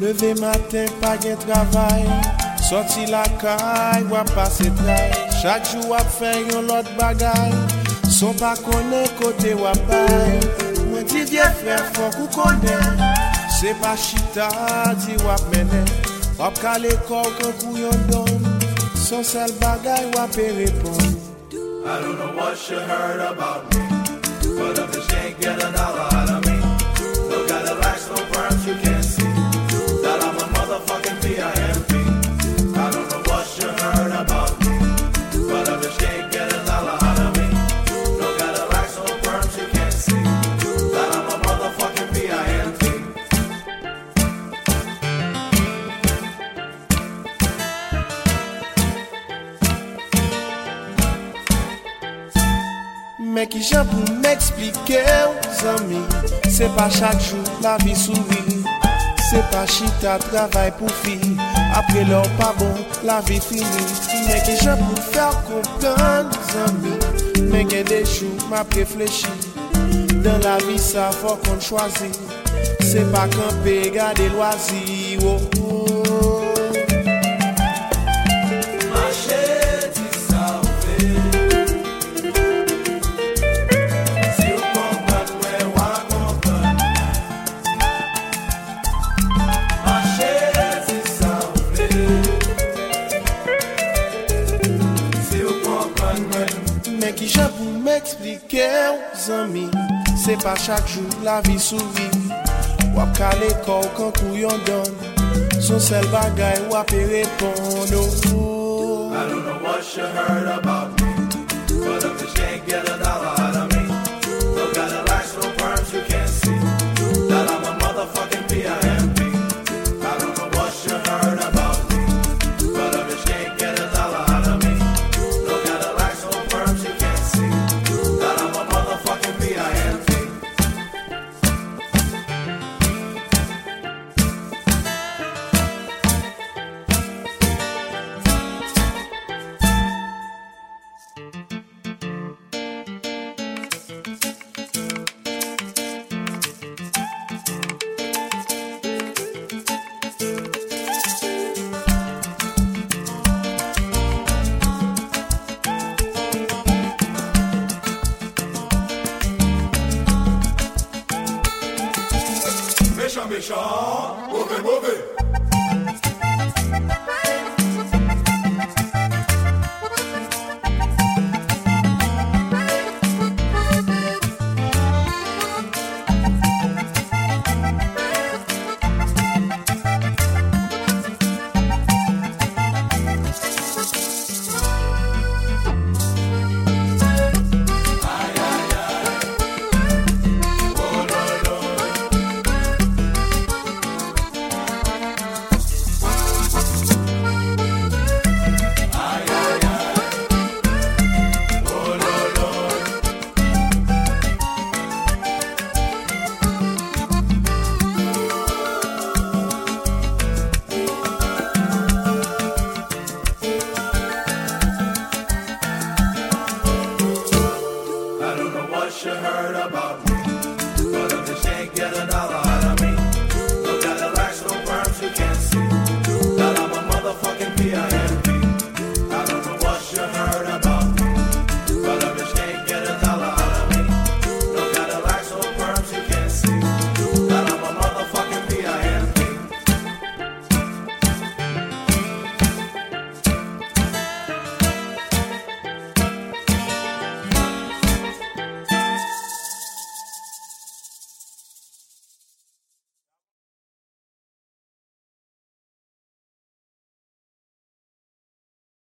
Levé matin, pas de travail. Sorti la caille, ou passer travail. Chaque jour, ou fait yon lot bagay. Son pas connaît côté ou bail. Moi dis vieux frère, faut qu'on connaît. C'est pas chita, dit ou mené. Ou qu'à l'école, quand vous yon donne. Son seul bagay, ou répondre. I don't know what you heard about me, but a bitch can't get $1 out of me. No Cadillacs, no perms, you can't see that I'm a motherfucking PIMP. I don't know what you heard about me, but a bitch can't get $1 out of me. No Cadillacs, no perms, you can't see that I'm a motherfucking PIMP. Mais qui j'ai pour m'expliquer aux amis, c'est pas chaque jour la vie sourit. C'est pas chita travail pour fille. Après l'heure pas bon, la vie finie. Mais qui j'ai pour faire comprendre aux amis, mais qu'il y a des jours m'a réfléchi. Dans la vie ça faut qu'on choisit. C'est pas camper, garder loisir. Oh, oh. Mais qui j'ai pour m'expliquer aux amis, c'est pas chaque jour la vie sourit. Ou qu'à l'école quand tout yon donne, son seul bagay ou répondre. I don't know what you heard about